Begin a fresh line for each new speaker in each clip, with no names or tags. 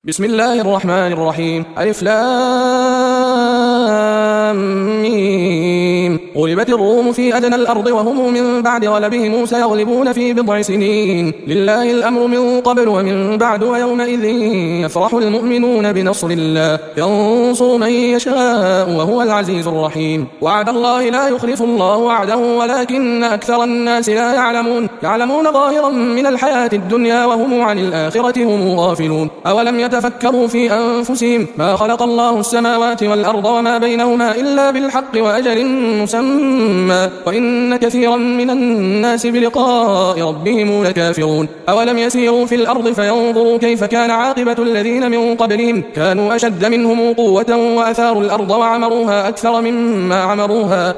بسم الله الرحمن الرحيم. ألف لام ميم. غلبت الروم في أدنى الأرض وهم من بعد غلبهم سيغلبون في بضع سنين. لله الأمر من قبل ومن بعد ويومئذ يفرح المؤمنون بنصر الله ينصر من يشاء وهو العزيز الرحيم. وعد الله لا يخلف الله وعده ولكن أكثر الناس لا يعلمون ظاهرا من الحياة الدنيا وهم عن الآخرة هم غافلون. أولم يتفكروا في أنفسهم ما خلق الله السماوات والأرض وما بينهما إلا بالحق وأجل مسمى وإن كثيرا من الناس بلقاء ربهم لكافرون. أولم يسيروا في الأرض فينظروا كيف كان عاقبة الذين من قبلهم كانوا أشد منهم قوة وأثاروا الأرض وعمروها أكثر مما عمروها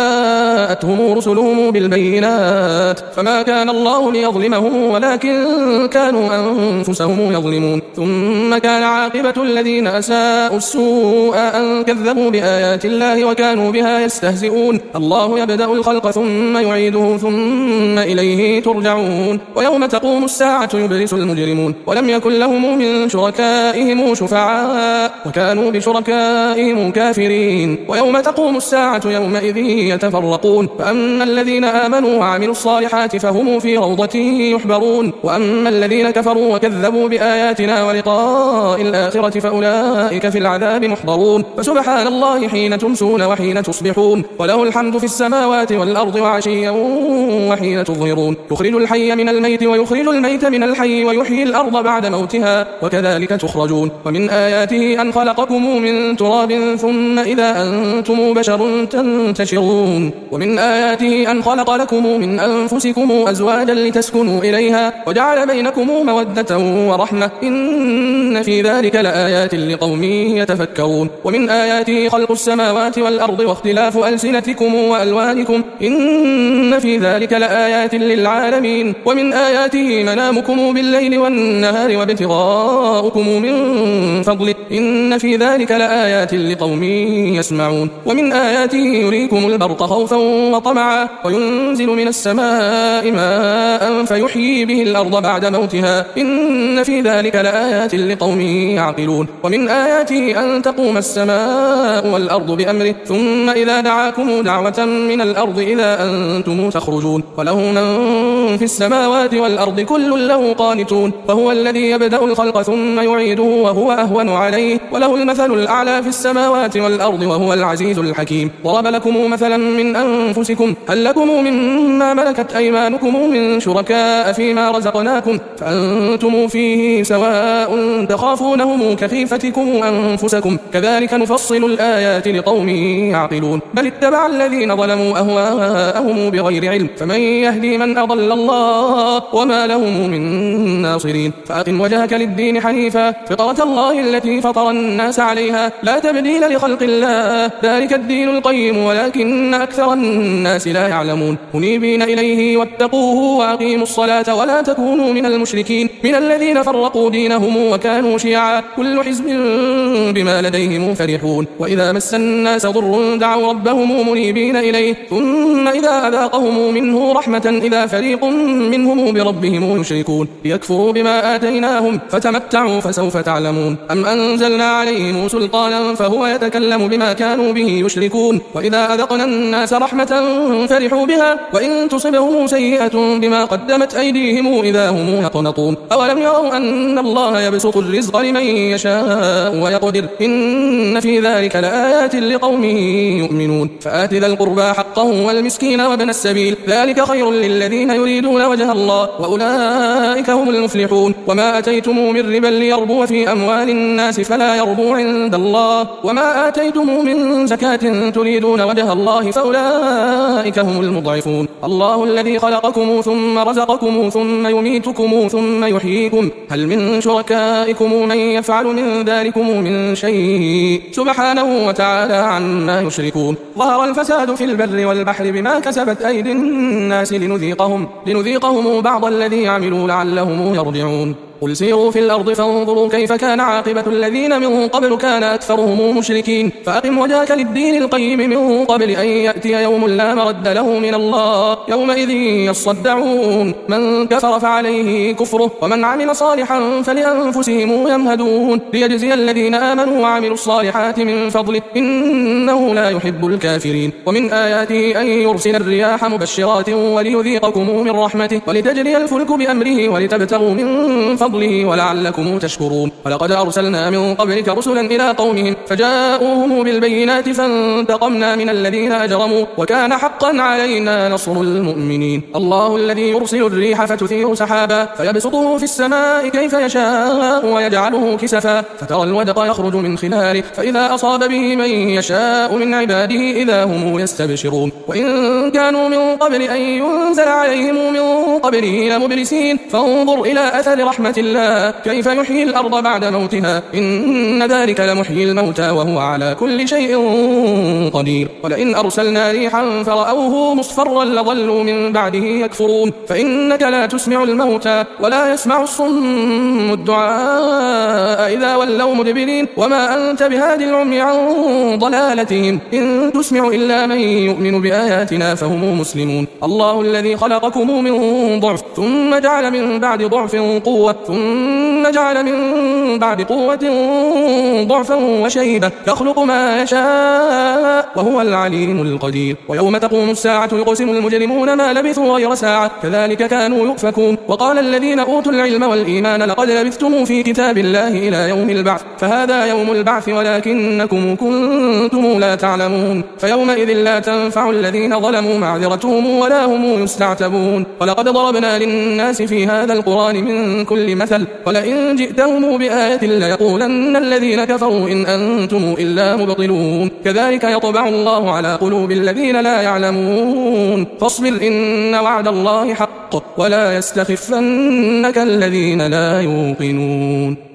وجاءتهم رسلهم بالبينات فما كان الله ليظلمهم ولكن كانوا أنفسهم يظلمون. ثم كان عاقبة الذين أساءوا السوء أن كذبوا بآيات الله وكانوا بها يستهزئون. الله يبدأ الخلق ثم يعيده ثم إليه ترجعون. ويوم تقوم الساعة يبلس المجرمون ولم يكن لهم من شركائهم شفعاء وكانوا بشركائهم كافرين. ويوم تقوم الساعة يومئذ يتفرقون فأما الذين آمنوا وعملوا الصالحات فهم في روضة يحبرون وأما الذين كفروا وكذبوا بآياتنا ولقاء الآخرة فأولئك في العذاب محضرون. فسبحان الله حين تمسون وحين تصبحون وله الحمد في السماوات والأرض وعشيا وحين تظهرون. يخرج الحي من الميت ويخرج الميت من الحي ويحيي الأرض بعد موتها وكذلك تخرجون. ومن آياته أن خلقكم من تراب ثم إذا أنتم بشر تنتشرون. ومن آياته أن خلق لكم من أنفسكم أزواجا لتسكنوا إليها وجعل بينكم مودة ورحمة إن في ذلك لآيات لقوم يتفكرون. ومن آياته خلق السماوات والأرض واختلاف ألسنتكم وألوانكم إن في ذلك لآيات للعالمين. ومن آياته منامكم بالليل والنهار وابتغاؤكم من فضله إن في ذلك لآيات لقوم يسمعون. ومن آياته يريكم البرق خوفا وطمعا وينزل من السماء ماء فيحيي به الأرض بعد موتها إن في ذلك لآيات لقوم يعقلون. ومن آياته أن تقوم السماء والأرض بأمره ثم إذا دعاكم دعوة من الأرض إذا أنتم تخرجون. وله من في السماوات والأرض كل له قانتون. فهو الذي يبدأ الخلق ثم يعيده وهو أهون عليه وله المثل الأعلى في السماوات والأرض وهو العزيز الحكيم. ضرب لكم مثلا من أنفسكم هل لكم مما ملكت أيمانكم من شركاء فيما رزقناكم فأنتم فيه سواء تخافونهم كخيفتكم أنفسكم كذلك نفصل الآيات لقوم يعقلون. بل اتبع الذين ظلموا أهواءهم بغير علم فمن يهدي من أضل الله وما لهم من ناصرين. فأقم وجهك للدين حنيفا فطرة الله التي فطر الناس عليها لا تبديل لخلق الله ذلك الدين القيم ولكن أكثر الناس لا يعلمون. منيبين إليه واتقوه وأقيموا الصلاة ولا تكونوا من المشركين من الذين فرقوا دينهم وكانوا شيعا كل حزب بما لديهم فرحون. وإذا مس الناس ضر دعوا ربهم منيبين إليه ثم إذا أذاقهم منه رحمة إذا فريق منهم بربهم يشركون ليكفروا بما آتيناهم فتمتعوا فسوف تعلمون. أم أنزلنا عليهم سلطانا فهو يتكلم بما كانوا به يشركون. وإذا أذقنا الناس رحمة فرحوا بها وإن تصبهم سيئة بما قدمت أيديهم إذا هم يقنطون. أولم يروا أن الله يبسط الرزق لمن يشاء ويقدر إن في ذلك لآيات لقوم يؤمنون. فآت ذا القربى حقه والمسكين وابن السبيل ذلك خير للذين يريدون وجه الله وأولئك هم المفلحون. وما أتيتم من ربا ليربو في أموال الناس فلا يربو عند الله وما آتيتم من زكاة تريدون وجه الله فأولئك هم المضعفون. الله الذي خلقكم ثم رزقكم ثم يميتكم ثم يحييكم هل من شركائكم من يفعل من ذلكم من شيء سبحانه وتعالى عما يشركون. ظهر الفساد في البر والبحر بما كسبت أيدي الناس لنذيقهم بعض الذي عملوا لعلهم يرجعون. قل سيروا في الأرض فانظروا كيف كان عاقبة الذين من قبل كان أكثرهم مشركين فأقم وجهك للدين القيم من قبل أن يأتي يوم لا مرد له من الله يومئذ يصدعون من كفر فعليه كفره ومن عمل صالحا فلأنفسهم يمهدون ليجزي الذين آمنوا وعملوا الصالحات من فضله إنه لا يحب الكافرين ومن آياته أن يرسل الرياح مبشرات وليذيقكم من رحمته ولتجري الفلك بأمره ولتبتغوا من فضله ولعلكم تشكرون ولقد أرسلنا من قبلك رسلا إلى قومهم فجاءوهم بالبينات فانتقمنا من الذين أجرموا وكان حقا علينا نصر المؤمنين الله الذي يرسل الريح فتثير سحابا فيبسطه في السماء كيف يشاء ويجعله كسفا فترى الودق يخرج من خلاله فإذا أصاب به من يشاء من عباده إذا هم يستبشرون وإن كانوا من قبل أن ينزل عليهم من قبله لمبلسين فانظر إلى أثر رحمة الله كيف يحيي الأرض بعد موتها إن ذلك لمحيي الموتى وهو على كل شيء قدير ولئن أرسلنا ريحا فرأوه مصفرا لظلوا من بعده يكفرون فإنك لا تسمع الموتى ولا يسمع الصم الدعاء إذا ولوا مدبرين وما أنت بهادي العمي عن ضلالتهم إن تسمع إلا من يؤمن بآياتنا فهم مسلمون الله الذي خلقكم من ضعف ثم جعل من بعد ضعف قوة ثم جعل من بعد قوة ضعفا وشيبة يخلق ما يشاء وهو العليم القدير ويوم تقوم الساعة يقسم المجرمون ما لبثوا غير ساعة كذلك كانوا يؤفكون وقال الذين أوتوا العلم والإيمان لقد لبثتم في كتاب الله إلى يوم البعث فهذا يوم البعث ولكنكم كنتم لا تعلمون فيومئذ لا تنفع الذين ظلموا معذرتهم ولا هم يستعتبون ولقد ضربنا للناس في هذا القرآن من كل مثل ولئن جئتهم بآية ليقولن الذين كفروا إن أنتم إلا مبطلون كذلك يطبع الله على قلوب الذين لا يعلمون فاصبر إن وعد الله حق ولا يستخفنك الذين لا يوقنون